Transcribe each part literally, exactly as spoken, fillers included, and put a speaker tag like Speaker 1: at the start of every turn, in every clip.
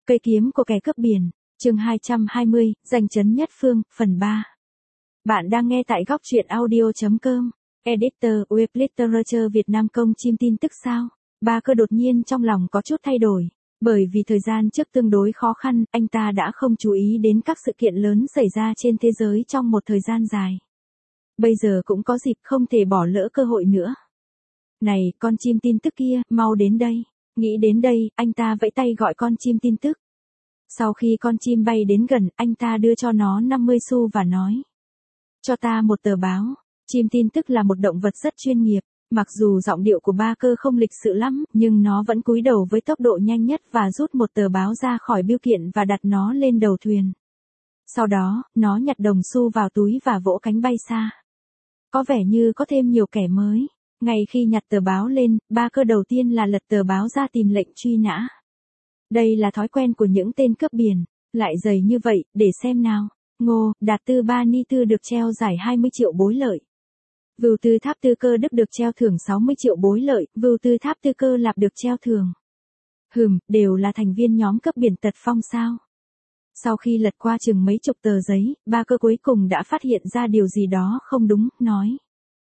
Speaker 1: Cây kiếm của kẻ cướp biển, chương hai trăm hai mươi, danh chấn nhất phương, phần ba. Bạn đang nghe tại góc truyện audio chấm com. Editor, Web Literature Việt Nam công chim tin tức sao? Ba Cơ đột nhiên trong lòng có chút thay đổi. Bởi vì thời gian trước tương đối khó khăn, anh ta đã không chú ý đến các sự kiện lớn xảy ra trên thế giới trong một thời gian dài. Bây giờ cũng có dịp không thể bỏ lỡ cơ hội nữa. Này, con chim tin tức kia, mau đến đây. Nghĩ đến đây, anh ta vẫy tay gọi con chim tin tức. Sau khi con chim bay đến gần, anh ta đưa cho nó năm mươi xu và nói. Cho ta một tờ báo. Chim tin tức là một động vật rất chuyên nghiệp. Mặc dù giọng điệu của Ba Cơ không lịch sự lắm, nhưng nó vẫn cúi đầu với tốc độ nhanh nhất và rút một tờ báo ra khỏi bưu kiện và đặt nó lên đầu thuyền. Sau đó, nó nhặt đồng xu vào túi và vỗ cánh bay xa. Có vẻ như có thêm nhiều kẻ mới. Ngay khi nhặt tờ báo lên, Ba Cơ đầu tiên là lật tờ báo ra tìm lệnh truy nã. Đây là thói quen của những tên cướp biển. Lại dày như vậy, để xem nào. Ngô, Đạt Tư Ba Ni Tư được treo giải hai mươi triệu bối lợi. Vưu Tư Tháp Tư Cơ Đức được treo thưởng sáu mươi triệu bối lợi, Vưu Tư Tháp Tư Cơ Lạp được treo thưởng. Hừm, đều là thành viên nhóm cướp biển Tật Phong sao? Sau khi lật qua chừng mấy chục tờ giấy, Ba Cơ cuối cùng đã phát hiện ra điều gì đó không đúng, nói.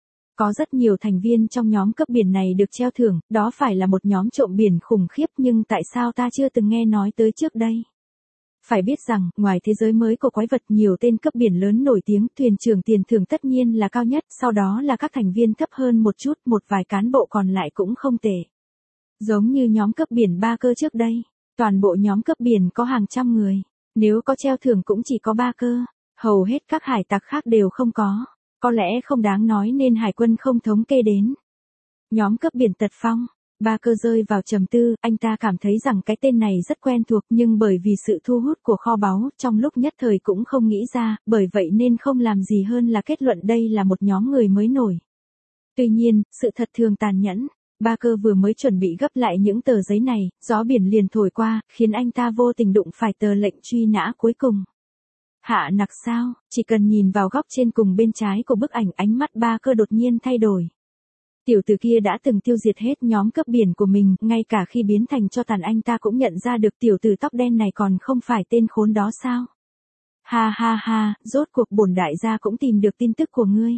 Speaker 1: Có rất nhiều thành viên trong nhóm cướp biển này được treo thưởng, đó phải là một nhóm trộm biển khủng khiếp nhưng tại sao ta chưa từng nghe nói tới trước đây? Phải biết rằng, ngoài thế giới mới của quái vật nhiều tên cướp biển lớn nổi tiếng, thuyền trưởng tiền thưởng tất nhiên là cao nhất, sau đó là các thành viên thấp hơn một chút, một vài cán bộ còn lại cũng không tệ. Giống như nhóm cướp biển Ba Cơ trước đây, toàn bộ nhóm cướp biển có hàng trăm người, nếu có treo thưởng cũng chỉ có Ba Cơ, hầu hết các hải tặc khác đều không có. Có lẽ không đáng nói nên hải quân không thống kê đến. Nhóm cướp biển Tật Phong. Ba Cơ rơi vào trầm tư, anh ta cảm thấy rằng cái tên này rất quen thuộc nhưng bởi vì sự thu hút của kho báu, trong lúc nhất thời cũng không nghĩ ra, bởi vậy nên không làm gì hơn là kết luận đây là một nhóm người mới nổi. Tuy nhiên, sự thật thường tàn nhẫn. Ba Cơ vừa mới chuẩn bị gấp lại những tờ giấy này, gió biển liền thổi qua, khiến anh ta vô tình đụng phải tờ lệnh truy nã cuối cùng. Hạ nặc sao, chỉ cần nhìn vào góc trên cùng bên trái của bức ảnh ánh mắt Ba Cơ đột nhiên thay đổi. Tiểu tử kia đã từng tiêu diệt hết nhóm cướp biển của mình, ngay cả khi biến thành tro tàn anh ta cũng nhận ra được tiểu tử tóc đen này còn không phải tên khốn đó sao. Ha ha ha, rốt cuộc bổn đại gia cũng tìm được tin tức của ngươi.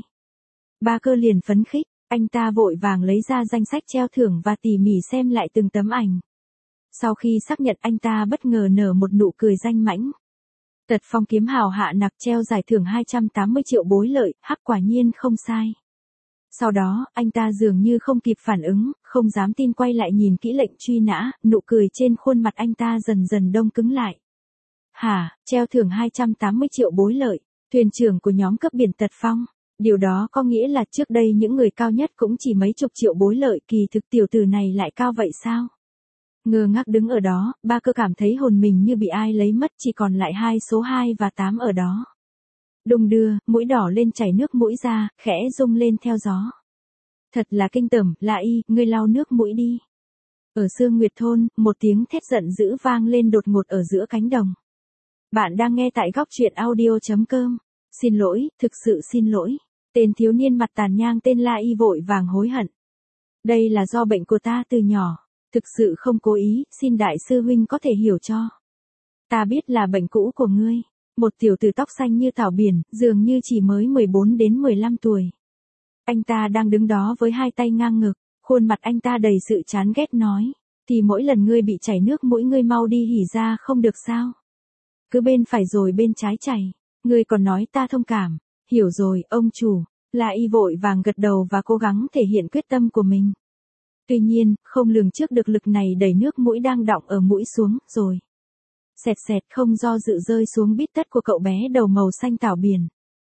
Speaker 1: Ba Cơ liền phấn khích, anh ta vội vàng lấy ra danh sách treo thưởng và tỉ mỉ xem lại từng tấm ảnh. Sau khi xác nhận anh ta bất ngờ nở một nụ cười danh mãnh. Tật Phong kiếm hào Hạ nặc treo giải thưởng hai trăm tám mươi triệu bối lợi, hắc quả nhiên không sai. Sau đó, anh ta dường như không kịp phản ứng, không dám tin quay lại nhìn kỹ lệnh truy nã, nụ cười trên khuôn mặt anh ta dần dần đông cứng lại. Hả, treo thưởng hai trăm tám mươi triệu bối lợi, thuyền trưởng của nhóm cướp biển Tật Phong. Điều đó có nghĩa là trước đây những người cao nhất cũng chỉ mấy chục triệu bối lợi, kỳ thực tiểu tử này lại cao vậy sao? Ngơ ngác đứng ở đó, Ba Cơ cảm thấy hồn mình như bị ai lấy mất, chỉ còn lại hai số hai và tám ở đó. Đung đưa, mũi đỏ lên chảy nước mũi ra, khẽ rung lên theo gió. Thật là kinh tởm, La Y, ngươi lau nước mũi đi. Ở Sương Nguyệt Thôn, một tiếng thét giận dữ vang lên đột ngột ở giữa cánh đồng. Bạn đang nghe tại góc truyện audio chấm com. Xin lỗi, thực sự xin lỗi. Tên thiếu niên mặt tàn nhang tên La Y vội vàng hối hận. Đây là do bệnh của ta từ nhỏ. Thực sự không cố ý, xin đại sư huynh có thể hiểu cho. Ta biết là bệnh cũ của ngươi. Một tiểu tử tóc xanh như thảo biển, dường như chỉ mới mười bốn đến mười lăm tuổi. Anh ta đang đứng đó với hai tay ngang ngực, khuôn mặt anh ta đầy sự chán ghét nói. Thì mỗi lần ngươi bị chảy nước mũi ngươi mau đi hỉ ra không được sao? Cứ bên phải rồi bên trái chảy. Ngươi còn nói ta thông cảm. Hiểu rồi, ông chủ. La Y vội vàng gật đầu và cố gắng thể hiện quyết tâm của mình. Tuy nhiên, không lường trước được lực này đẩy nước mũi đang đọng ở mũi xuống, rồi. Xẹt xẹt không do dự rơi xuống bít tất của cậu bé đầu màu xanh tảo biển.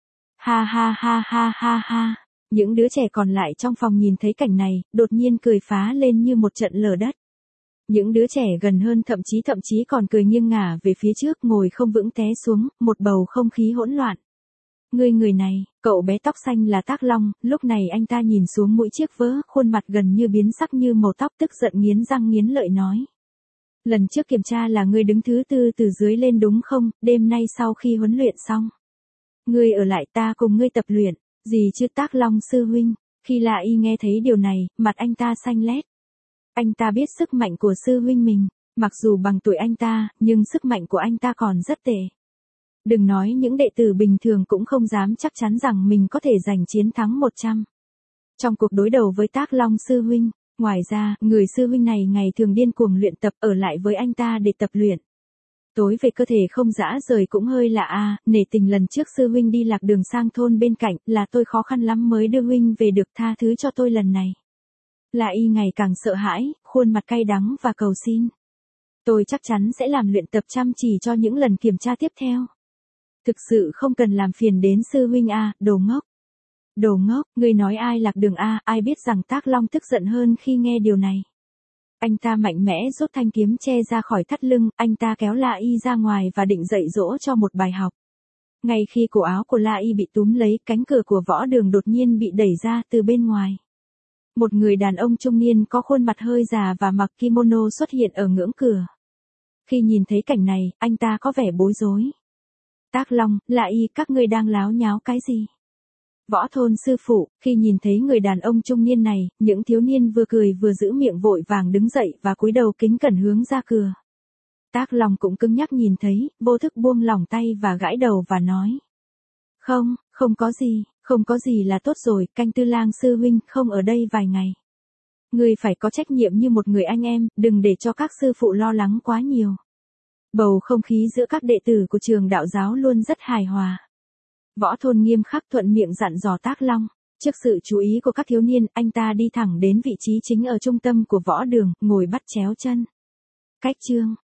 Speaker 1: Ha ha ha ha ha ha. Những đứa trẻ còn lại trong phòng nhìn thấy cảnh này, đột nhiên cười phá lên như một trận lở đất. Những đứa trẻ gần hơn thậm chí thậm chí còn cười nghiêng ngả về phía trước ngồi không vững té xuống, một bầu không khí hỗn loạn. Người người này, cậu bé tóc xanh là Tác Long, lúc này anh ta nhìn xuống mũi chiếc vớ, khuôn mặt gần như biến sắc như màu tóc tức giận nghiến răng nghiến lợi nói. Lần trước kiểm tra là ngươi đứng thứ tư từ dưới lên đúng không, đêm nay sau khi huấn luyện xong. Ngươi ở lại ta cùng ngươi tập luyện, gì chứ Tác Long sư huynh, khi La Y nghe thấy điều này, mặt anh ta xanh lét. Anh ta biết sức mạnh của sư huynh mình, Mặc dù bằng tuổi anh ta, nhưng sức mạnh của anh ta còn rất tệ. Đừng nói những đệ tử bình thường cũng không dám chắc chắn rằng mình có thể giành chiến thắng một trăm. Trong cuộc đối đầu với Tác Long sư huynh, ngoài ra, người sư huynh này ngày thường điên cuồng luyện tập ở lại với anh ta để tập luyện. Tối về cơ thể không dã rời cũng hơi lạ à, nể tình lần trước sư huynh đi lạc đường sang thôn bên cạnh là tôi khó khăn lắm mới đưa huynh về được, tha thứ cho tôi lần này. La Y ngày càng sợ hãi, khuôn mặt cay đắng và cầu xin. Tôi chắc chắn sẽ làm luyện tập chăm chỉ cho những lần kiểm tra tiếp theo. Thực sự không cần làm phiền đến sư huynh à, đồ ngốc. Đồ ngốc, ngươi nói ai lạc đường à, ai biết rằng Tác Long tức giận hơn khi nghe điều này. Anh ta mạnh mẽ rút thanh kiếm che ra khỏi thắt lưng, anh ta kéo La Y ra ngoài và định dạy dỗ cho một bài học. Ngay khi cổ áo của La Y bị túm lấy, cánh cửa của võ đường đột nhiên bị đẩy ra từ bên ngoài. Một người đàn ông trung niên có khuôn mặt hơi già và mặc kimono xuất hiện ở ngưỡng cửa. Khi nhìn thấy cảnh này, anh ta có vẻ bối rối. Tác Long, La Y, các ngươi đang láo nháo cái gì? Võ Thôn sư phụ, khi nhìn thấy người đàn ông trung niên này, những thiếu niên vừa cười vừa giữ miệng vội vàng đứng dậy và cúi đầu kính cẩn hướng ra cửa. Tác Long cũng cứng nhắc nhìn thấy, vô thức buông lỏng tay và gãi đầu và nói. Không, không có gì, không có gì là tốt rồi, Canh Tư Lang sư huynh không ở đây vài ngày. Ngươi phải có trách nhiệm như một người anh em, đừng để cho các sư phụ lo lắng quá nhiều. Bầu không khí giữa các đệ tử của trường đạo giáo luôn rất hài hòa. Võ Thôn nghiêm khắc thuận miệng dặn dò Tác Long. Trước sự chú ý của các thiếu niên, anh ta đi thẳng đến vị trí chính ở trung tâm của võ đường, ngồi bắt chéo chân. Cách chương